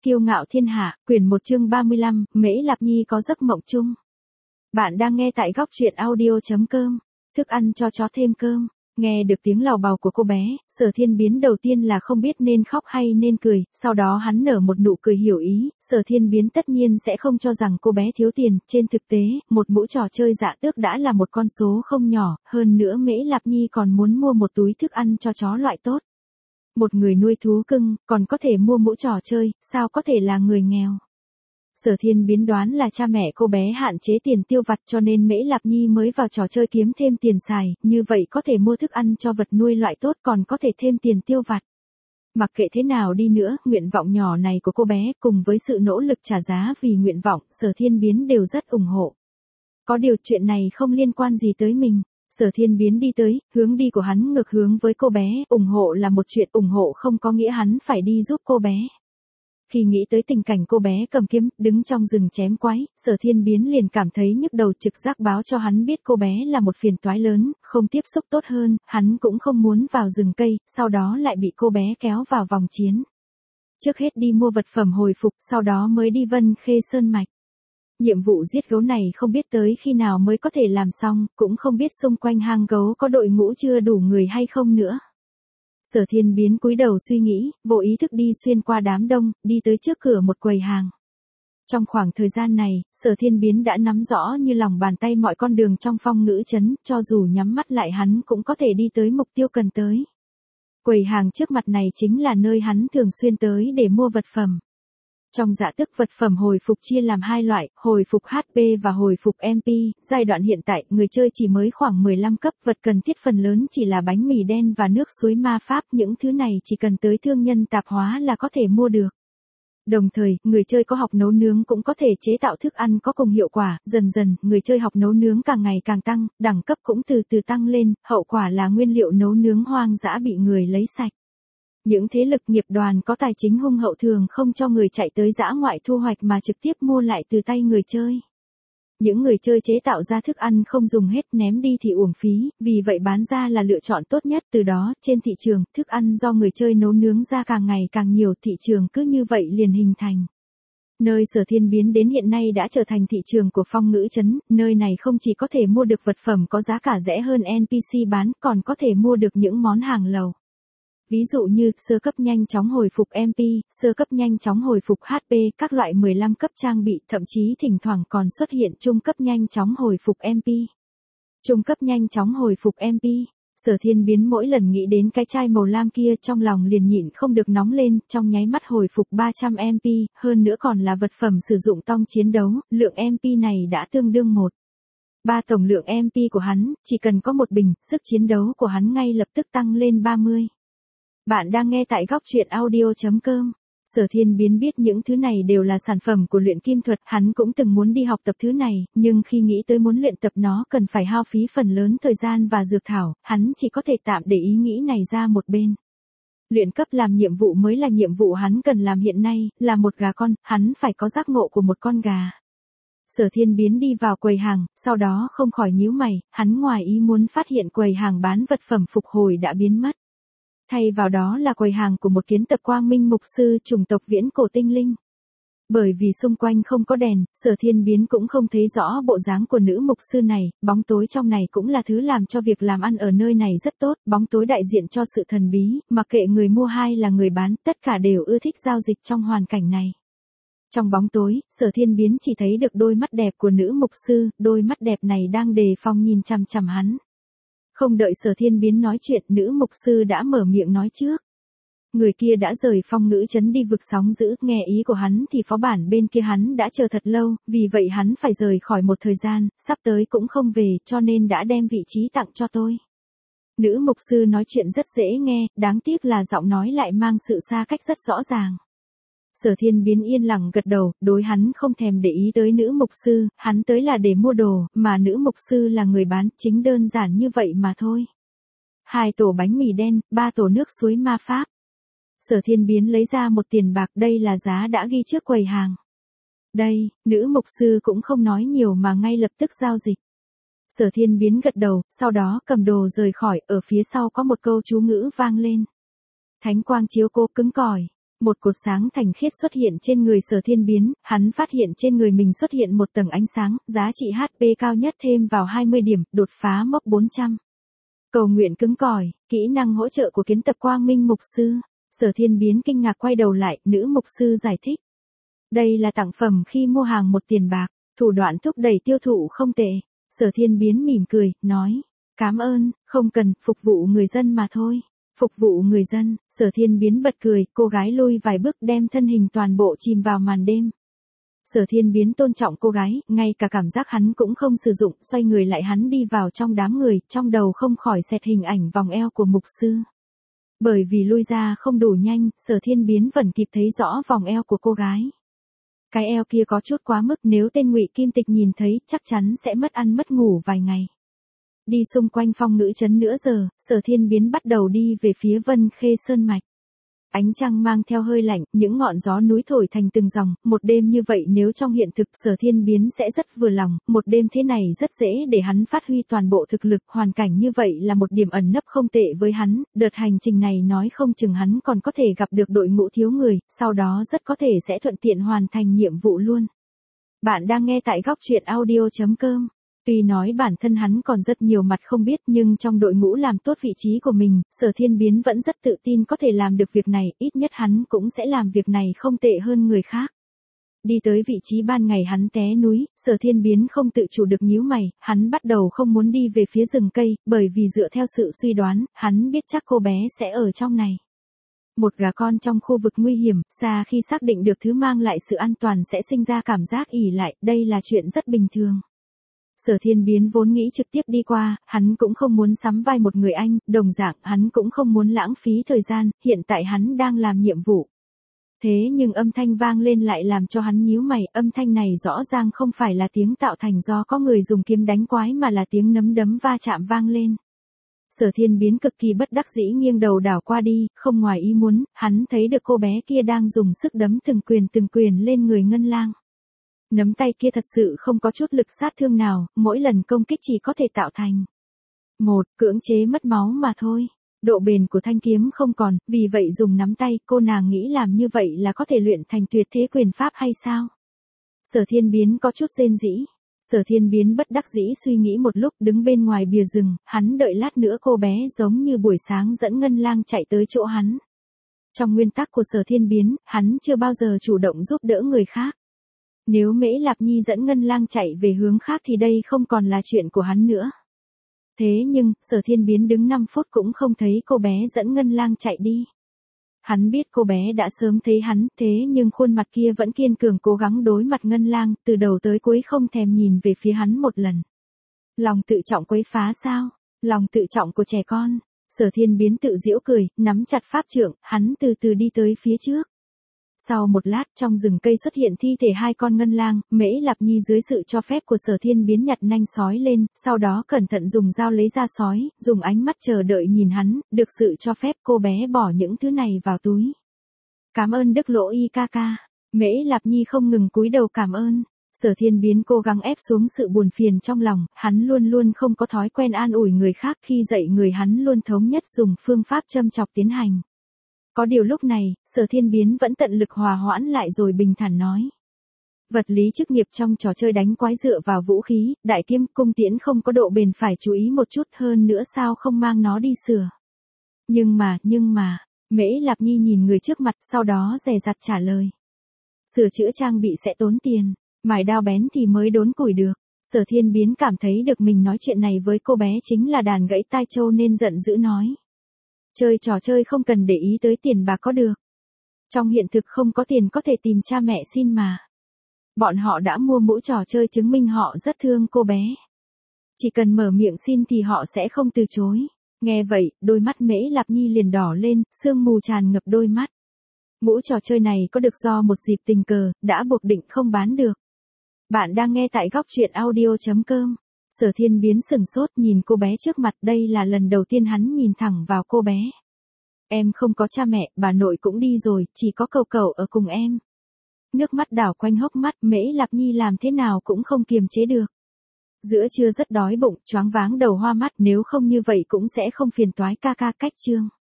Kiêu ngạo thiên hạ, quyển 1 chương 35, Mễ Lạp Nhi có giấc mộng chung. Bạn đang nghe tại góc truyện audio.com. Thức ăn cho chó thêm cơm. Nghe được tiếng lào bào của cô bé, Sở Thiên Biến đầu tiên là không biết nên khóc hay nên cười, sau đó hắn nở một nụ cười hiểu ý. Sở Thiên Biến tất nhiên sẽ không cho rằng cô bé thiếu tiền, trên thực tế, một mũ trò chơi dạ tước đã là một con số không nhỏ, hơn nữa Mễ Lạp Nhi còn muốn mua một túi thức ăn cho chó loại tốt. Một người nuôi thú cưng, còn có thể mua mũ trò chơi, sao có thể là người nghèo. Sở Thiên Biến đoán là cha mẹ cô bé hạn chế tiền tiêu vặt cho nên Mễ Lạp Nhi mới vào trò chơi kiếm thêm tiền xài, như vậy có thể mua thức ăn cho vật nuôi loại tốt còn có thể thêm tiền tiêu vặt. Mặc kệ thế nào đi nữa, nguyện vọng nhỏ này của cô bé cùng với sự nỗ lực trả giá vì nguyện vọng, Sở Thiên Biến đều rất ủng hộ. Có điều chuyện này không liên quan gì tới mình. Sở Thiên Biến đi tới, hướng đi của hắn ngược hướng với cô bé, ủng hộ là một chuyện, ủng hộ không có nghĩa hắn phải đi giúp cô bé. Khi nghĩ tới tình cảnh cô bé cầm kiếm, đứng trong rừng chém quái, Sở Thiên Biến liền cảm thấy nhức đầu, trực giác báo cho hắn biết cô bé là một phiền toái lớn, không tiếp xúc tốt hơn, hắn cũng không muốn vào rừng cây, sau đó lại bị cô bé kéo vào vòng chiến. Trước hết đi mua vật phẩm hồi phục, sau đó mới đi Vân Khê Sơn Mạch. Nhiệm vụ giết gấu này không biết tới khi nào mới có thể làm xong, cũng không biết xung quanh hang gấu có đội ngũ chưa đủ người hay không nữa. Sở Thiên Biến cúi đầu suy nghĩ, vô ý thức đi xuyên qua đám đông, đi tới trước cửa một quầy hàng. Trong khoảng thời gian này, Sở Thiên Biến đã nắm rõ như lòng bàn tay mọi con đường trong Phong Ngữ Trấn, cho dù nhắm mắt lại hắn cũng có thể đi tới mục tiêu cần tới. Quầy hàng trước mặt này chính là nơi hắn thường xuyên tới để mua vật phẩm. Trong dạ tước vật phẩm hồi phục chia làm hai loại, hồi phục HP và hồi phục MP, giai đoạn hiện tại, người chơi chỉ mới khoảng 15 cấp, vật cần thiết phần lớn chỉ là bánh mì đen và nước suối ma pháp, những thứ này chỉ cần tới thương nhân tạp hóa là có thể mua được. Đồng thời, người chơi có học nấu nướng cũng có thể chế tạo thức ăn có cùng hiệu quả, dần dần, người chơi học nấu nướng càng ngày càng tăng, đẳng cấp cũng từ từ tăng lên, hậu quả là nguyên liệu nấu nướng hoang dã bị người lấy sạch. Những thế lực nghiệp đoàn có tài chính hung hậu thường không cho người chạy tới dã ngoại thu hoạch mà trực tiếp mua lại từ tay người chơi. Những người chơi chế tạo ra thức ăn không dùng hết ném đi thì uổng phí, vì vậy bán ra là lựa chọn tốt nhất. Từ đó, trên thị trường, thức ăn do người chơi nấu nướng ra càng ngày càng nhiều, thị trường cứ như vậy liền hình thành. Nơi Sở Thiên Biến đến hiện nay đã trở thành thị trường của Phong Ngữ Trấn, nơi này không chỉ có thể mua được vật phẩm có giá cả rẻ hơn NPC bán, còn có thể mua được những món hàng lầu. Ví dụ như, sơ cấp nhanh chóng hồi phục MP, sơ cấp nhanh chóng hồi phục HP, các loại 15 cấp trang bị, thậm chí thỉnh thoảng còn xuất hiện trung cấp nhanh chóng hồi phục MP. Trung cấp nhanh chóng hồi phục MP. Sở Thiên Biến mỗi lần nghĩ đến cái chai màu lam kia trong lòng liền nhịn không được nóng lên, trong nháy mắt hồi phục 300 MP, hơn nữa còn là vật phẩm sử dụng trong chiến đấu, lượng MP này đã tương đương 1/3 tổng lượng MP của hắn, chỉ cần có một bình, sức chiến đấu của hắn ngay lập tức tăng lên 30. Bạn đang nghe tại góc truyện audio.com. Sở Thiên Biến biết những thứ này đều là sản phẩm của luyện kim thuật, hắn cũng từng muốn đi học tập thứ này, nhưng khi nghĩ tới muốn luyện tập nó cần phải hao phí phần lớn thời gian và dược thảo, hắn chỉ có thể tạm để ý nghĩ này ra một bên. Luyện cấp làm nhiệm vụ mới là nhiệm vụ hắn cần làm hiện nay, là một gà con, hắn phải có giác ngộ của một con gà. Sở Thiên Biến đi vào quầy hàng, sau đó không khỏi nhíu mày, hắn ngoài ý muốn phát hiện quầy hàng bán vật phẩm phục hồi đã biến mất. Thay vào đó là quầy hàng của một kiến tập Quang Minh mục sư chủng tộc viễn cổ tinh linh. Bởi vì xung quanh không có đèn, Sở Thiên Biến cũng không thấy rõ bộ dáng của nữ mục sư này, bóng tối trong này cũng là thứ làm cho việc làm ăn ở nơi này rất tốt, bóng tối đại diện cho sự thần bí, mặc kệ người mua hay là người bán, tất cả đều ưa thích giao dịch trong hoàn cảnh này. Trong bóng tối, Sở Thiên Biến chỉ thấy được đôi mắt đẹp của nữ mục sư, đôi mắt đẹp này đang đề phòng nhìn chằm chằm hắn. Không đợi Sở Thiên Biến nói chuyện, nữ mục sư đã mở miệng nói trước. Người kia đã rời Phong Ngữ Trấn đi vực sóng dữ, nghe ý của hắn thì phó bản bên kia hắn đã chờ thật lâu, vì vậy hắn phải rời khỏi một thời gian, sắp tới cũng không về, cho nên đã đem vị trí tặng cho tôi. Nữ mục sư nói chuyện rất dễ nghe, đáng tiếc là giọng nói lại mang sự xa cách rất rõ ràng. Sở Thiên Biến yên lặng gật đầu, đối hắn không thèm để ý tới nữ mục sư, hắn tới là để mua đồ, mà nữ mục sư là người bán, chính đơn giản như vậy mà thôi. 2 tổ bánh mì đen, 3 tổ nước suối ma pháp. Sở Thiên Biến lấy ra một tiền bạc, đây là giá đã ghi trước quầy hàng. Đây, nữ mục sư cũng không nói nhiều mà ngay lập tức giao dịch. Sở Thiên Biến gật đầu, sau đó cầm đồ rời khỏi, ở phía sau có một câu chú ngữ vang lên. Thánh quang chiếu cố cứng cỏi. Một cột sáng thành khiết xuất hiện trên người Sở Thiên Biến, hắn phát hiện trên người mình xuất hiện một tầng ánh sáng, giá trị HP cao nhất thêm vào 20 điểm, đột phá mốc 400. Cầu nguyện cứng cỏi, kỹ năng hỗ trợ của kiến tập Quang Minh Mục Sư. Sở Thiên Biến kinh ngạc quay đầu lại, nữ mục sư giải thích. Đây là tặng phẩm khi mua hàng 1 tiền bạc, thủ đoạn thúc đẩy tiêu thụ không tệ. Sở Thiên Biến mỉm cười, nói. Cảm ơn, không cần, phục vụ người dân mà thôi. Phục vụ người dân, Sở Thiên Biến bật cười, cô gái lui vài bước đem thân hình toàn bộ chìm vào màn đêm. Sở Thiên Biến tôn trọng cô gái, ngay cả cảm giác hắn cũng không sử dụng, xoay người lại hắn đi vào trong đám người, trong đầu không khỏi xẹt hình ảnh vòng eo của mục sư. Bởi vì lui ra không đủ nhanh, Sở Thiên Biến vẫn kịp thấy rõ vòng eo của cô gái. Cái eo kia có chút quá mức, nếu tên Ngụy Kim Tịch nhìn thấy chắc chắn sẽ mất ăn mất ngủ vài ngày. Đi xung quanh Phong Ngữ Trấn nửa giờ, Sở Thiên Biến bắt đầu đi về phía Vân Khê Sơn Mạch. Ánh trăng mang theo hơi lạnh, những ngọn gió núi thổi thành từng dòng, một đêm như vậy nếu trong hiện thực Sở Thiên Biến sẽ rất vừa lòng, một đêm thế này rất dễ để hắn phát huy toàn bộ thực lực, hoàn cảnh như vậy là một điểm ẩn nấp không tệ với hắn, đợt hành trình này nói không chừng hắn còn có thể gặp được đội ngũ thiếu người, sau đó rất có thể sẽ thuận tiện hoàn thành nhiệm vụ luôn. Bạn đang nghe tại góc truyện audio.com. Tuy nói bản thân hắn còn rất nhiều mặt không biết nhưng trong đội ngũ làm tốt vị trí của mình, Sở Thiên Biến vẫn rất tự tin có thể làm được việc này, ít nhất hắn cũng sẽ làm việc này không tệ hơn người khác. Đi tới vị trí ban ngày hắn té núi, Sở Thiên Biến không tự chủ được nhíu mày, hắn bắt đầu không muốn đi về phía rừng cây, bởi vì dựa theo sự suy đoán, hắn biết chắc cô bé sẽ ở trong này. Một gà con trong khu vực nguy hiểm, xa khi xác định được thứ mang lại sự an toàn sẽ sinh ra cảm giác ỷ lại, đây là chuyện rất bình thường. Sở Thiên Biến vốn nghĩ trực tiếp đi qua, hắn cũng không muốn sắm vai một người anh, đồng dạng hắn cũng không muốn lãng phí thời gian, hiện tại hắn đang làm nhiệm vụ. Thế nhưng âm thanh vang lên lại làm cho hắn nhíu mày, âm thanh này rõ ràng không phải là tiếng tạo thành do có người dùng kiếm đánh quái mà là tiếng nắm đấm va chạm vang lên. Sở Thiên Biến cực kỳ bất đắc dĩ nghiêng đầu đảo qua đi, không ngoài ý muốn, hắn thấy được cô bé kia đang dùng sức đấm từng quyền lên người Ngân Lang. Nắm tay kia thật sự không có chút lực sát thương nào, mỗi lần công kích chỉ có thể tạo thành cưỡng chế mất máu mà thôi. Độ bền của thanh kiếm không còn, vì vậy dùng nắm tay, cô nàng nghĩ làm như vậy là có thể luyện thành tuyệt thế quyền pháp hay sao? Sở Thiên Biến có chút rên rỉ. Sở Thiên Biến bất đắc dĩ suy nghĩ một lúc đứng bên ngoài bìa rừng, hắn đợi lát nữa cô bé giống như buổi sáng dẫn Ngân Lang chạy tới chỗ hắn. Trong nguyên tắc của Sở Thiên Biến, hắn chưa bao giờ chủ động giúp đỡ người khác. Nếu Mễ Lạp Nhi dẫn Ngân Lang chạy về hướng khác thì đây không còn là chuyện của hắn nữa. Thế nhưng, Sở Thiên Biến đứng 5 phút cũng không thấy cô bé dẫn Ngân Lang chạy đi. Hắn biết cô bé đã sớm thấy hắn, thế nhưng khuôn mặt kia vẫn kiên cường cố gắng đối mặt Ngân Lang, từ đầu tới cuối không thèm nhìn về phía hắn một lần. Lòng tự trọng quấy phá sao? Lòng tự trọng của trẻ con. Sở Thiên Biến tự giễu cười, nắm chặt pháp trượng, hắn từ từ đi tới phía trước. Sau một lát trong rừng cây xuất hiện thi thể 2 con ngân lang, Mễ Lạp Nhi dưới sự cho phép của Sở Thiên Biến nhặt nanh sói lên, sau đó cẩn thận dùng dao lấy ra sói, dùng ánh mắt chờ đợi nhìn hắn, được sự cho phép cô bé bỏ những thứ này vào túi. Cảm ơn Đức Lỗ Y ca ca. Mễ Lạp Nhi không ngừng cúi đầu cảm ơn. Sở Thiên Biến cố gắng ép xuống sự buồn phiền trong lòng, hắn luôn luôn không có thói quen an ủi người khác, khi dạy người hắn luôn thống nhất dùng phương pháp châm chọc tiến hành. Có điều lúc này, Sở Thiên Biến vẫn tận lực hòa hoãn lại rồi bình thản nói. Vật lý chức nghiệp trong trò chơi đánh quái dựa vào vũ khí, đại kiếm, cung tiễn không có độ bền phải chú ý một chút hơn nữa sao không mang nó đi sửa. Nhưng mà, Mễ Lạp Nhi nhìn người trước mặt sau đó dè dặt trả lời. Sửa chữa trang bị sẽ tốn tiền, mài đao bén thì mới đốn củi được. Sở Thiên Biến cảm thấy được mình nói chuyện này với cô bé chính là đàn gãy tai trâu nên giận dữ nói. Chơi trò chơi không cần để ý tới tiền bạc có được. Trong hiện thực không có tiền có thể tìm cha mẹ xin mà. Bọn họ đã mua mũ trò chơi chứng minh họ rất thương cô bé. Chỉ cần mở miệng xin thì họ sẽ không từ chối. Nghe vậy, đôi mắt Mễ Lạp Nhi liền đỏ lên, sương mù tràn ngập đôi mắt. Mũ trò chơi này có được do một dịp tình cờ, đã buộc định không bán được. Bạn đang nghe tại góc truyện audio.com. Sở Thiên Biến sừng sốt nhìn cô bé trước mặt, đây là lần đầu tiên hắn nhìn thẳng vào cô bé. Em không có cha mẹ, bà nội cũng đi rồi, chỉ có cậu cậu ở cùng em. Nước mắt đảo quanh hốc mắt, Mễ Lạp Nhi làm thế nào cũng không kiềm chế được. Giữa trưa rất đói bụng, choáng váng đầu hoa mắt, nếu không như vậy cũng sẽ không phiền toái ca ca cách chương.